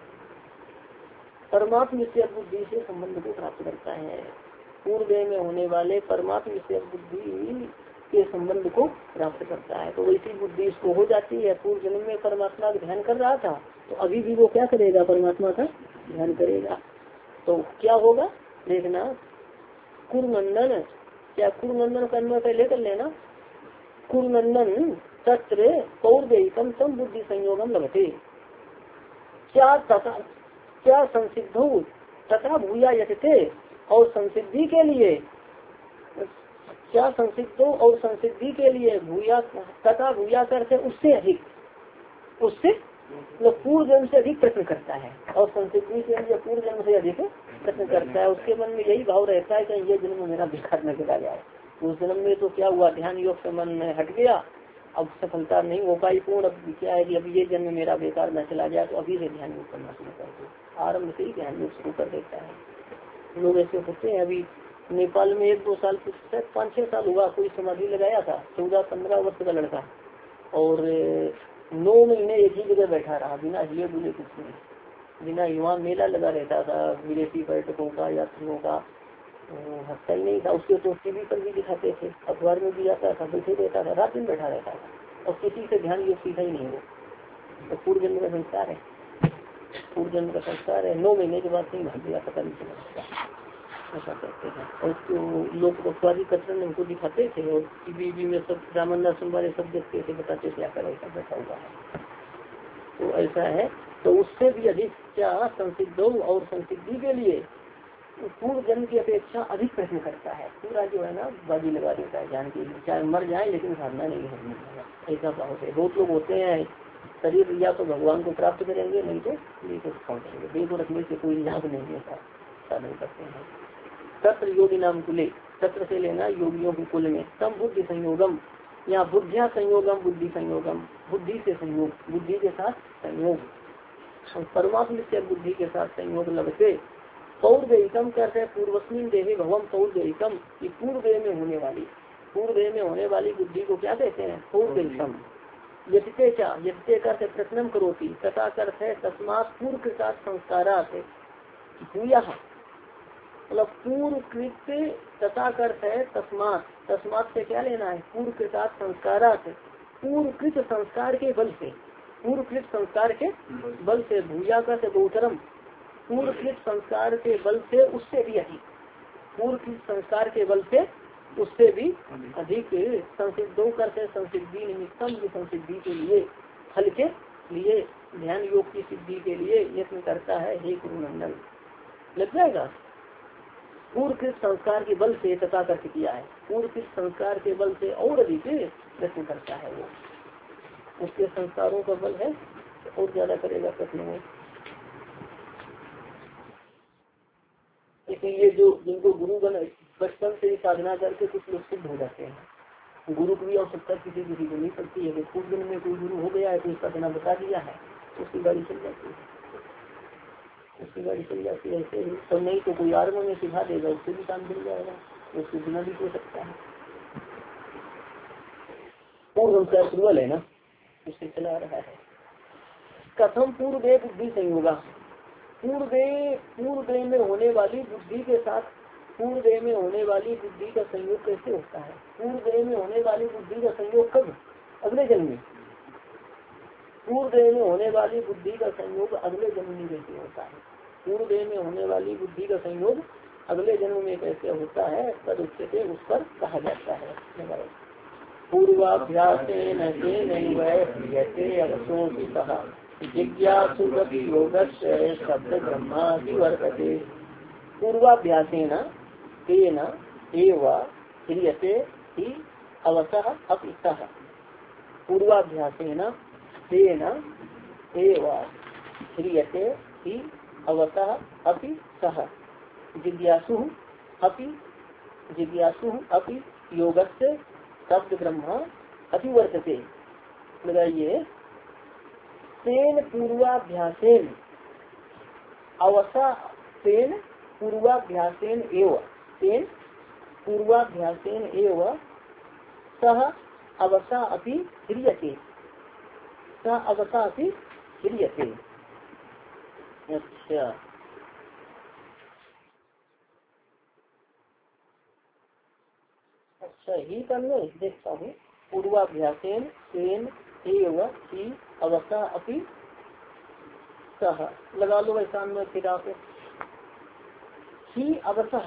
परमात्म विषयक बुद्धि से संबंध को प्राप्त करता है, पूर्व देह में होने वाले परमात्म विषयक बुद्धि के संबंध को प्राप्त करता है। तो वैसी बुद्धि इसको हो जाती है। पूर्व जन्म में परमात्मा का ध्यान कर रहा था तो अभी भी वो क्या करेगा? परमात्मा का ध्यान करेगा। तो क्या होगा देखना, कुरनंदन, क्या कुरनंदन करना पहले कर लेना, कुरनंदन तत्र पौर्देहिकम तम बुद्धि संयोगम लगते, क्या तथा क्या संसिद्धो तथा भूया यथते, और संसिद्धि के लिए क्या संसिद्धो और संसिद्धि के लिए भूया तथा भूया करते उससे अधिक, उससे तो पूर्व जन्म से अधिक प्रश्न करता है, और संसिद्धि के लिए पूर्व जन्म से अधिक प्रश्न करता है। उसके मन में यही भाव रहता है कि ये जन्म मेरा बेकार न चला जाए। उस जन्म में तो क्या हुआ, ध्यान योग से मन हट गया, अब सफलता नहीं हो पाई पूर्ण, अब क्या है कि अब ये जन्म मेरा बेकार न चला जाए, तो अभी से ध्यान योग करना शुरू कर दो, आरम्भ से ही ध्यान योग शुरू कर देता है। लोग ऐसे होते हैं। अभी नेपाल में एक दो साल पाँच छह साल हुआ, कोई समाधि लगाया था, चौदह पंद्रह वर्ष का लड़का, और नौ महीने एक ही जगह बैठा रहा बिना हिले डुले कुछ नहीं, बिना युवा मेला लगा रहता था विदेशी पर्यटकों का, यात्रियों का, हफ्ता ही नहीं था। उसके तो टीवी पर भी दिखाते थे, अखबार में भी आता था, बैठे रहता था, रात दिन बैठा रहता था, और किसी से ध्यान योग सीखा ही नहीं वो। तो पूर्व जन्म का संस्कार है, पूर्व जन्म का संस्कार है। नौ महीने के बाद कहीं भाग गया, पता नहीं चला, ऐसा करते हैं। और उसको लोग अखबारी कतरन उनको दिखाते थे, और टीवी में सब रामन्ना वाले सब देखते थे, बताते थे आकर ऐसा बैठा हुआ है। तो ऐसा है। तो उससे भी अधिक क्या संसिद्धों और संसिद्धि के लिए पूर्व जन्म की अपेक्षा अधिक प्रश्न करता है, पूरा जो है ना बाजी लगा देता है जान के, चाहे मर जाए लेकिन साधना नहीं करनी है। ऐसा बहुत है, बहुत लोग होते हैं शरीर या तो भगवान को प्राप्त करेंगे नहीं तो नहीं तो पहुँचेंगे, वेद को रखने से कोई लाभ नहीं है, साधन करते हैं। तत्र योगी नाम कुले, तत्र से लेना योगियों के कुल में, तम बुद्धि संयोगम, यहाँ बुद्धिया संयोगम बुद्धि संयोगम, बुद्धि से संयोग, बुद्धि के साथ संयोग, परमात्मा से बुद्धि के साथ संयोग लगते। पौर्वेयिकम कहते हैं पूर्वस्मिन देहे भगवम पौर्वेयिकम, की पूर्व देह में होने वाली, पूर्व देह में होने वाली बुद्धि को क्या कहते हैं? पौर्वेयिकम। यजते चा, यजते करते प्रश्नम करोति, तथा करते है तस्मात् पूर्व कृतात् संस्कारात् भूया, मतलब पूर्व कृत, तथा करते है तस्मात्, तस्मात् से क्या लेना है? पूर्व कृतात् संस्कारात्, पूर्व कृत संस्कार के बल से, पूर्व कृत संस्कार के बल से, भूया का से बहुचरम, पूर्व कृत संस्कार के बल से उससे भी अधिक, पूर्व कृत संस्कार के बल से उससे भी अधिक संसिद्धों करते संसिद्धि निमित्तम, की संसिद्धि के लिए, फल के लिए, ध्यान योग की सिद्धि के लिए यत्न करता है। हे गुरुनंदन, लग जाएगा। पूर्व कृत संस्कार के बल से तथा कर किया है, पूर्व कृत संस्कार के बल से और अधिक यत्न करता है वो, उसके संस्कारों का बल है और ज्यादा करेगा प्रश्न में। लेकिन ये जो जिनको गुरु बन बचपन से साधना करके कुछ लोग सिद्ध हो जाते हैं, गुरु की भी आवश्यकता किसी किसी को नहीं पड़ती है। पूर्व जन्म में कोई गुरु हो गया है तो उसका बिना बता दिया है, उसकी गाड़ी चल जाती है, उसकी गाड़ी चल जाती है। ऐसे ही सब नहीं तो कोई आर्म में सिखा देगा, उससे भी काम मिल जाएगा, उसके बिना भी हो सकता है। पूर्व संस्कार है ना, उससे चला रहा है। कथम पूर्व बुद्धि संयोगा, पूर्व पूर्व में होने वाली बुद्धि के साथ, पूर्व में होने वाली बुद्धि का संयोग कैसे होता है? पूर्व में होने वाली बुद्धि का संयोग कब? अगले जन्म में। पूर्व में होने वाली बुद्धि का संयोग अगले जन्म में कैसे होता है? पूर्व में होने वाली बुद्धि का संयोग अगले जन्म में कैसे होता है? तद उच्चते, उस पर कहा जाता है। पूर्वाभ्यास जिज्ञासु योग शब्द ब्रह्मादि वर्तते। पूर्वाभ्यासेन तेन एव क्रियते हि अवसः अपि सः। पूर्वाभ्यासेन तेन एव क्रियते हि अवसः अपि सः। जिज्ञासु अपि जिज्ञासु अपि योगस्य शब्द ब्रह्म अतिवर्तते। लगाइए, तेन पूर्वाभ्यासेन अवसा, तेन पूर्वाभ्यासेन एव, तेन पूर्वाभ्यासेन एव सह अवसा अपि ह्रियते, सह अवसा अपि ह्रियते। अच्छा, अच्छा ही करने देखता हूँ। पूर्वाभ्यासेन तेन एव ही अवसा अपि सह, लगा लो ऐसा में फिर आप ही अवसह।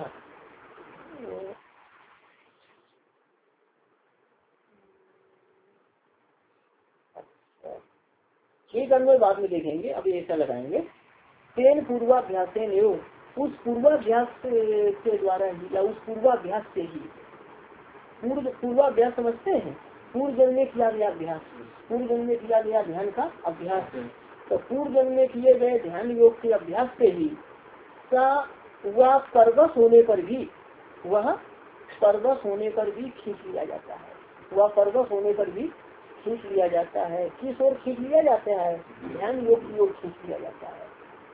ठीक है, बाद में देखेंगे, अभी ऐसा लगाएंगे। तेन पूर्वाभ्यासेन एव, उस पूर्वाभ्यास के द्वारा ही, या उस पूर्वाभ्यास से ही, पूर्व पूर्वाभ्यास समझते हैं, पूर्व जन्म में किया गया अभ्यास, पूर्व जन्म में किया गया ध्यान का अभ्यास, तो पूर्व जन्म में किए गए ध्यान योग के अभ्यास से ही का वह परवश होने पर भी, वह परवश होने पर भी खींच लिया जाता है, वह परवश होने पर भी खींच लिया जाता है। किस ओर खींच लिया जाता है? ध्यान योग की ओर खींच लिया जाता है।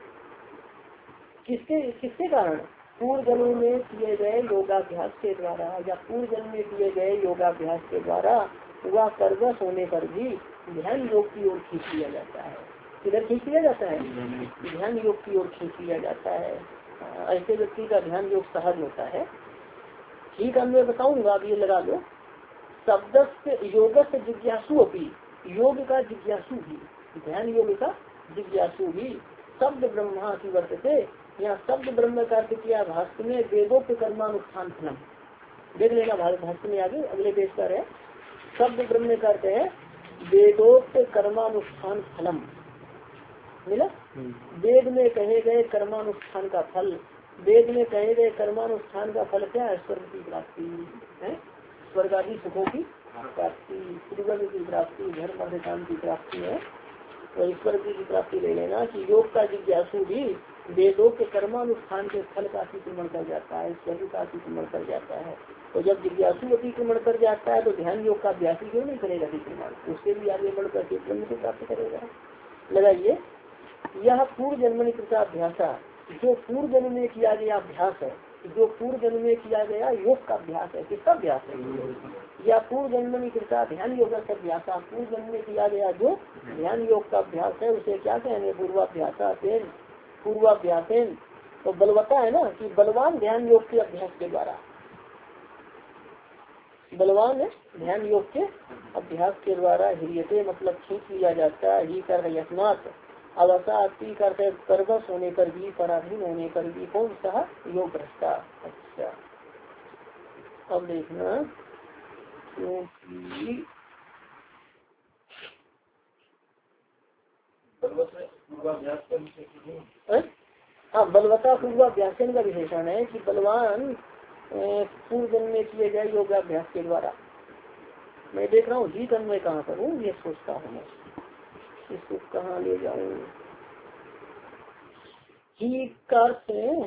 किसके किसके कारण? पूर्व जन्म में किए गए योगाभ्यास के द्वारा, या पूर्व जन्म में किए गए योगाभ्यास के द्वारा वह परवश होने पर भी ध्यान योग की ओर खींच लिया जाता है। किधर खींच लिया जाता है? ध्यान योग की ओर खींच लिया जाता है। ऐसे व्यक्ति का ध्यान योग सहज होता है। ठीक है, मैं बताऊंगा, अब ये लगा लो। शब्द से योग से जिज्ञासु अपनी, योग का जिज्ञासु भी, ध्यान योग का जिज्ञासु भी शब्द ब्रह्मा की वर्तते। यहाँ शब्द ब्रह्म का अर्थ किया भाष्य में वेदोक्त कर्मानुष्ठान फलम। देख लेना भाष्य में आगे अगले पेज पर है। शब्द ब्रह्म का अर्थ है वेदोक्त कर्मानुष्ठान फलम, मिला? वेद में कहे गए कर्मानुष्ठान का फल, वेद में कहे गए कर्मानुष्ठान का फल क्या है? स्वर्ग की प्राप्ति है, स्वर्ग आदि सुखों की प्राप्ति, त्रिवर्ग की प्राप्ति, धर्म अर्थ काम की प्राप्ति है। और ईश्वर की प्राप्ति ले लेना कि योग का जिज्ञासु भी वेदों के कर्मानुष्ठान के फल का अतिक्रमण कर जाता है, स्वर्ग का अतिक्रमण कर जाता है। तो जब जिज्ञासु अतिक्रमण कर जाता है तो ध्यान योग का अभ्यास ही क्यों नहीं करेगा अतिक्रमण, उससे भी आगे बढ़कर के ब्रह्म को प्राप्त करेगा। लगाइए, यह पूर्व जन्म कृता अभ्यास, जो पूर्व जन्म में किया गया अभ्यास है, जो पूर्व जन्म में किया गया योग का अभ्यास है, किसका अभ्यास है? या पूर्व जन्म में कृता ध्यान योग का अभ्यास, पूर्व जन्म में किया गया जो ध्यान योग का अभ्यास है उसे क्या कहेंगे? पूर्वाभ्यास, पूर्वाभ्यास। तो बलवता है ना कि बलवान ध्यान योग के अभ्यास के द्वारा, बलवान ध्यान योग के अभ्यास के द्वारा हिरियते मतलब खींच लिया जाता है। ही कर यस्मात अवसाती करते परवश होने पर भी, पराधीन होने पर भी, कौन सा? योग भ्रष्टा। अच्छा, अब देखना, क्योंकि हाँ बलवता पूर्वाभ्यास का विशेषण है कि बलवान पूर्व जन्म में किए गए योगाभ्यास के द्वारा। मैं देख रहा हूँ जी तन्मय कहाँ पर हूँ, ये सोचता हूँ मैं इसको कहाँ ले जाऊँ। ही का अर्थ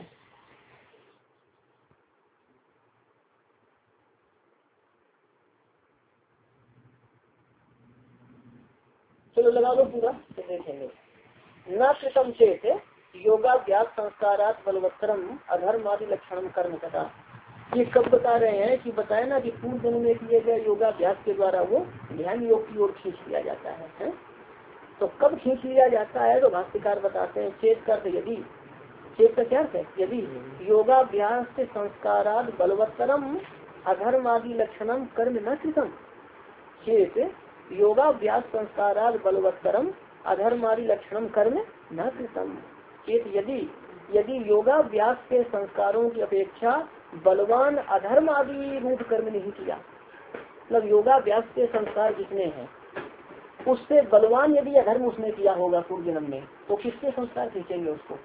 चलो लगा दो पूरा तो देखेंगे। न कृतम चेत योगाभ्यास संस्कारात बलवत्तरम अधर्मादि लक्षणम कर्म कथा। ये कब बता रहे हैं कि बताए ना कि पूर्व जन्म में किए गए योगाभ्यास के द्वारा वो ध्यान योग की ओर खींच लिया जाता है, है? तो कब खींच लिया जाता है तो भाष्यकार बताते हैं चेत कर यदि, चेत का क्या है? यदि योगाभ्यास से संस्कारात बलवत्तरम अधर्मादि लक्षणम कर्म न कृतम, चेत योगाभ्यास संस्कारात बलवत्तरम अधर्मादि लक्षणम कर्म न कृतम। चेत यदि, यदि योगाभ्यास के संस्कारों की अपेक्षा बलवान अधर्म आदि रूप कर्म नहीं किया, मतलब योगाभ्यास के संस्कार जितने हैं उससे बलवान यदि अधर्म उसने किया होगा पूर्व जन्म में, तो किसके संस्कार खींचेंगे उसको?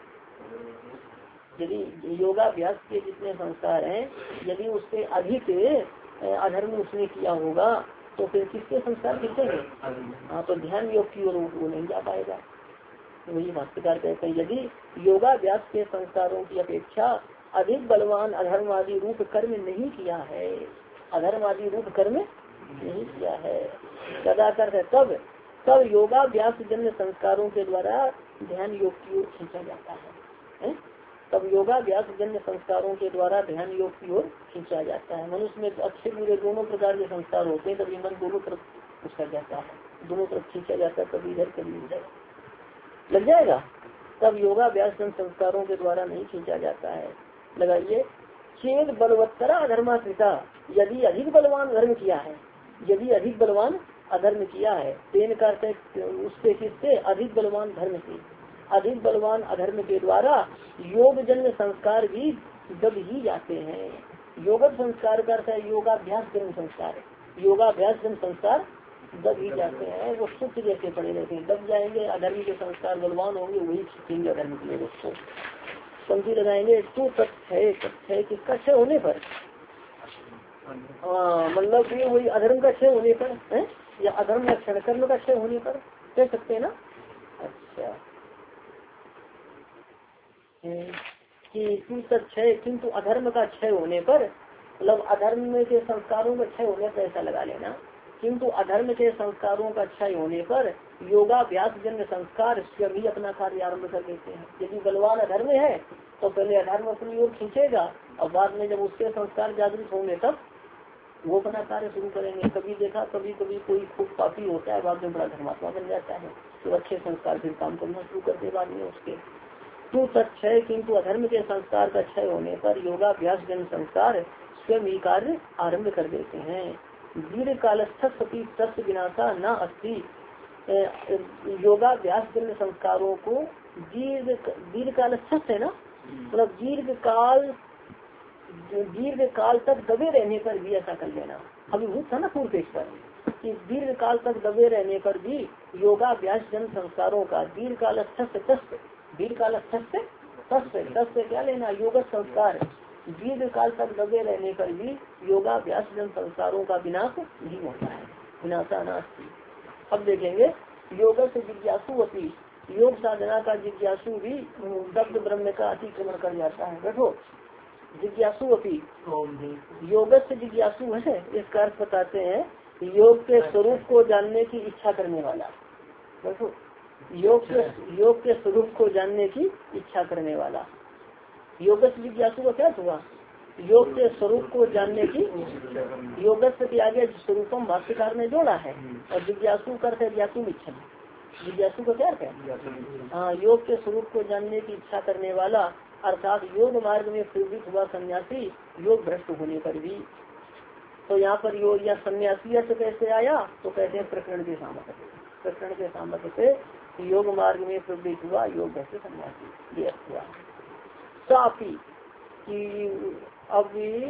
यदि योगाभ्यास के जितने संस्कार हैं यदि उससे अधिक अधर्म उसने किया होगा तो फिर किसके संस्कार खींचेंगे? हाँ, तो ध्यान योग की ओर वो नहीं जा पाएगा। तो वही भाष्यकार कहते हैं यदि योगाभ्यास के संस्कारों की अपेक्षा अधिक बलवान अधर्मादि रूप कर्म नहीं किया है, अधर्मादि रूप कर्म नहीं किया है, सदा कर तब तब योगाभ्यास जन्य संस्कारों के द्वारा ध्यान योग की ओर खींचा जाता है, है? तब योगाभ्यास जन्य संस्कारों के द्वारा ध्यान योग की ओर खींचा जाता है। मनुष्य में तो अच्छे बुरे दोनों प्रकार के संस्कार होते हैं, तभी मन दोनों तरफ उसका जाता है, दोनों तरफ खींचा जाता है, कभी इधर कभी उधर लग जाएगा। तब योगाभ्यास जन्य संस्कारों के द्वारा नहीं खींचा जाता है। लगाइए, चेत बलवत्तरा अधर्मात्मिका, यदि अधिक बलवान धर्म किया है, यदि अधिक बलवान अधर्म किया है, तेन करते उससे किससे? अधिक बलवान धर्म से, अधिक बलवान अधर्म के द्वारा योग जन्य संस्कार भी दब ही जाते हैं। योग संस्कार का अर्थ है योगाभ्यास जन्य संस्कार, योगाभ्यास जन्य संस्कार दब ही जाते हैं, वो सुख जैसे पड़े रहते हैं, दब जाएंगे। अधर्म के संस्कार बलवान होंगे वही खींचेंगे अधर्म के लिए, उसको पंक्ति लगाएंगे। तू तथ्य, तथ्य किसका क्षय होने पर, हाँ मतलब ये वही अधर्म का क्षय होने पर है, या अधर्म या क्षण कर्म का क्षय होने पर कह सकते हैं ना। अच्छा, कि तू तथ्य किंतु अधर्म का क्षय होने पर, मतलब अधर्म के संस्कारों का क्षय होने पर ऐसा लगा लेना, किंतु अधर्म के संस्कारों का क्षय होने पर योगाभ्यास जन्य संस्कार स्वयं ही अपना कार्य आरम्भ कर देते हैं। यदि बलवान अधर्म है तो पहले अधर्म अपनी ओर खींचेगा और बाद में जब उसके संस्कार जागृत होंगे तब वो अपना कार्य शुरू करेंगे। कभी देखा कभी कभी कोई खूब पापी होता है, बाद में बड़ा धर्मात्मा बन जाता है, तो अच्छे संस्कार फिर काम करना शुरू करते बाद में उसके। तो तत्क्षय किंतु अधर्म के संस्कार का क्षय होने पर योगाभ्यास जन्य संस्कार स्वयं ही कार्य आरम्भ कर देते हैं। दीर्घ कालस्थ सती तत्व विनाशा न अस्ति, योगाभ्यास जन्य संस्कारों को दीर्घ दीर्घ कालस्थ है ना, मतलब दीर्घ काल दीर्घ काल तक दबे रहने पर भी ऐसा कर लेना। अभी भूत था ना पूर्व पेज पर कि दीर्घ काल तक दबे रहने पर भी योगाभ्यास जन्य संस्कारों का दीर्घ कालस्थ दीर्घ कालस्थ तस्य तस्य क्या लेना, योग संस्कार दीर्घ काल तक दबे रहने पर भी योगाभ्यास जन संस्कारों का विनाश नहीं होता है, विनाशा नास्ति। अब देखेंगे योग से जिज्ञासु अपनी, योग साधना का जिज्ञासु भी शब्द ब्रह्म का अतिक्रमण कर जाता है। बैठो, जिज्ञासु अपनी योग से जिज्ञासु है, इसका अर्थ बताते हैं योग के स्वरूप को जानने की इच्छा करने वाला। बैठो, योग के योग के स्वरूप को जानने की इच्छा करने वाला। योग से जिज्ञासु का क्या हुआ, योग के स्वरूप को जानने की, योग से आगे स्वरूपम भाष्यकार ने जोड़ा है, और जिज्ञासु करते ज्ञासु इच्छा, जिज्ञासु का क्या है, हाँ, योग के स्वरूप को जानने की इच्छा करने वाला, अर्थात योग मार्ग में प्रवृत्त हुआ सन्यासी योग भ्रष्ट होने पर भी। तो यहाँ पर योग या सन्यासी अर्थ कैसे आया, तो कहते हैं प्रकरण के सामर्थ्य, प्रकरण के सामर्थ्य से योग मार्ग में प्रवृत्त हुआ योग भ्रष्ट सन्यासी, ये अर्थ हुआ। साफी कि अभी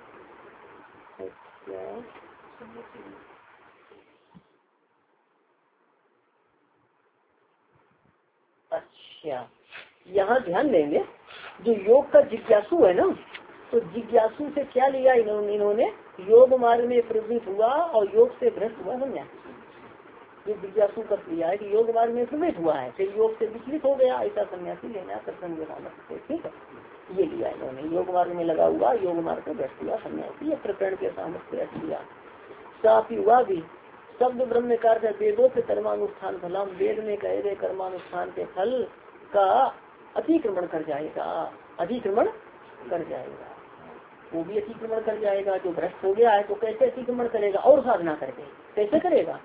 अच्छा, यहाँ ध्यान देंगे जो योग का जिज्ञासु है ना, तो जिज्ञासु से क्या लिया इन्होंने, इन्होंने योग मार्ग में प्रवृत्त हुआ और योग से भ्रष्ट हुआ समझा। ये जिज्ञासु कर लिया है कि योग मार्ग में प्रवृत्त हुआ है, फिर योग से विचलित हो गया, ऐसा सन्यासी लेना प्रसंग से, ठीक है, ये लिया इन्होंने। योग मार्ग में लगा हुआ योग मार्ग में भ्रष्ट हुआ सन्यासी, ये प्रकरण के सामर्थ्य लिया। साफ हुआ भी शब्द ब्रह्म कार्य वेदों के कर्मानुष्ठान फलम, वेद में कहे गए कर्मानुष्ठान के फल का अतिक्रमण कर जाएगा, अतिक्रमण कर जाएगा, वो भी अतिक्रमण कर जाएगा जो भ्रष्ट हो गया है। तो कैसे अतिक्रमण करेगा, और साधना करके कैसे करेगा,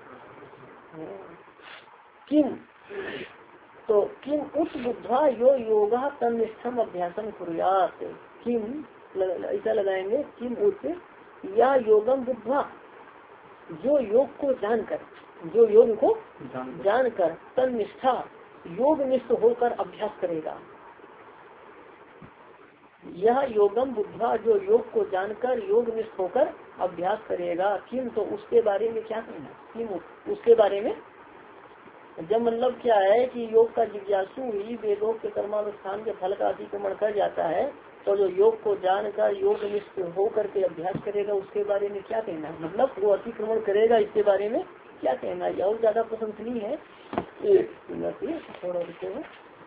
किम तो किम उच्च बुद्धा यो योगा तनिष्ठम अभ्यासम कुर्यात, किम ऐसा लगाएंगे, किम उच्च या योगम बुद्धा, जो योग को जानकर, जो योग को जानकर तनिष्ठा योग निष्ठ होकर अभ्यास करेगा। यह योगम बुद्धा, जो योग को जानकर योग निष्ठ होकर अभ्यास करेगा, किम तो उसके बारे में क्या कहना, किम उसके बारे में, जब मतलब क्या है कि योग का जिज्ञासु ही वेदों के कर्मानुष्ठान के फल का अतिक्रमण कर जाता है, तो जो योग को जानकर योग निष्ठ होकर के अभ्यास करेगा उसके बारे में क्या कहना, मतलब वो अतिक्रमण करेगा इसके बारे में क्या कहना। यह और ज्यादा प्रशंसनीय है। एक थोड़ा रुके हो,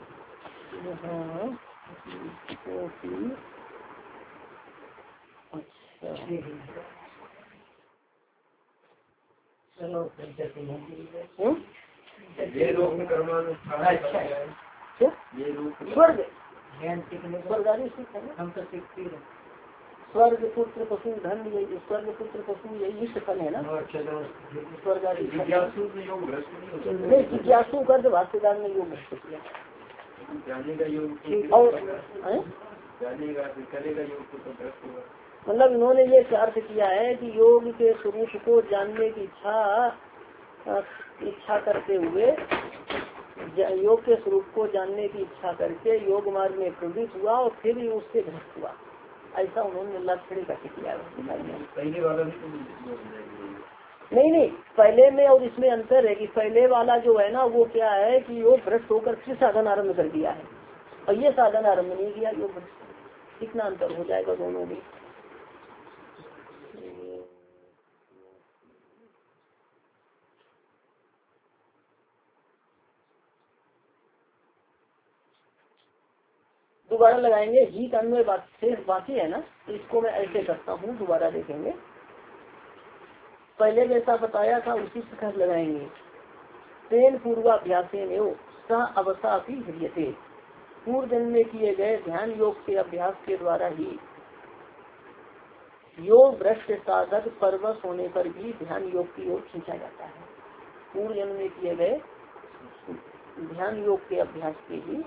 स्वर्ग स्वर्गादी सुख है, हम तो सीखते हैं। स्वर्ग पुत्र पशु धन, यही स्वर्ग पुत्र पशु यही इष्ट फल है ना। स्वर्गादी नहीं, जिज्ञासु कर भाष्यकार ने योग भ्रष्ट किया, और मतलब इन्होंने ये अर्थ किया है कि योग के स्वरूप को जानने की इच्छा इच्छा करते हुए, योग के स्वरूप को जानने की इच्छा करके योग मार्ग में प्रवृत्त हुआ और फिर भी उससे भ्रष्ट हुआ, ऐसा उन्होंने लक्षण का किया। पहले वाला नहीं नहीं पहले में और इसमें अंतर है कि पहले वाला जो है ना वो क्या है कि योग भ्रष्ट होकर फिर साधन आरम्भ कर दिया है, और ये साधन आरम्भ नहीं किया योग भ्रष्ट, कितना अंतर हो जाएगा दोनों में। दोबारा लगाएंगे, ही का अन्वय बात शेष बाकी है ना, तो इसको मैं ऐसे करता हूँ, दोबारा देखेंगे। पहले जैसा बताया था उसी से लगाएंगे। तेन पूर्वाभ्यास सह अवसा भी हृदय, पूर्व जन्म में किए गए ध्यान योग के अभ्यास के द्वारा ही योग भ्रष्ट साधक परवश होने पर भी ध्यान योग की ओर खींचा जाता है। पूर्व जन्म में किए गए ध्यान योग के अभ्यास के ही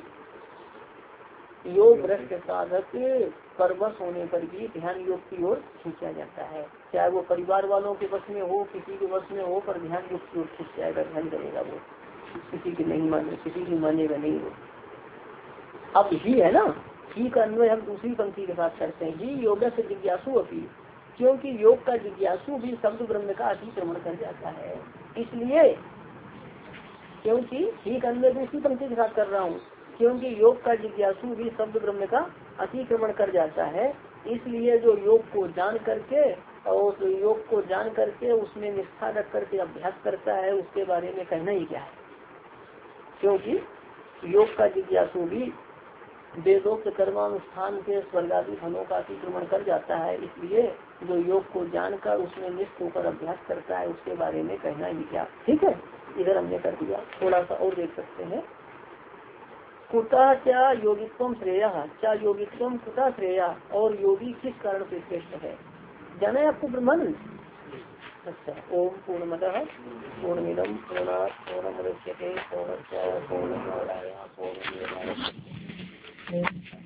योग भ्रष्ट साधक परवश होने पर भी ध्यान योग की ओर खींचा जाता है। चाहे वो परिवार वालों के वश में हो, किसी के वश में हो, पर ध्यान योग की ओर खींच जाएगा, ध्यान करेगा वो, किसी की नहीं माने, किसी की मानेगा नहीं वो। अब ही है ना, ही का अन्वय हम दूसरी पंक्ति के साथ करते हैं, ही योग से जिज्ञासु अपनी, क्योंकि योग का जिज्ञासु भी शब्द ब्रह्म का अतिक्रमण कर जाता है, इसलिए क्योंकि ही का अन्वय दूसरी पंक्ति के साथ कर रहा हूँ, क्योंकि योग का जिज्ञासु भी शब्द ब्रह्म का अतिक्रमण कर जाता है, इसलिए जो योग को जान करके और योग को जान करके उसमें निष्ठा रख करके अभ्यास करता है, उसके बारे में कहना ही क्या है। क्योंकि योग का जिज्ञासु भी वेदोक्त कर्मानुष्ठान के स्वर्गादि फलों का अतिक्रमण कर जाता है, इसलिए जो योग को जानकर उसमें निष्ठ होकर अभ्यास करता है, उसके बारे में कहना ही क्या। ठीक है, इधर हमने कर दिया, थोड़ा सा और देख सकते हैं। कुता क्या योगित्वम श्रेया, क्या योगित्वम कुता श्रेया, और योगी किस कारण से श्रेष्ठ है, जाना है आपको ब्रह्मानंद। अच्छा, ओम पूर्णमदः पूर्णमिदं पूर्णात् पूर्णमुदच्यते पूर्णस्य पूर्णमादाय पूर्णमेवावशिष्यते।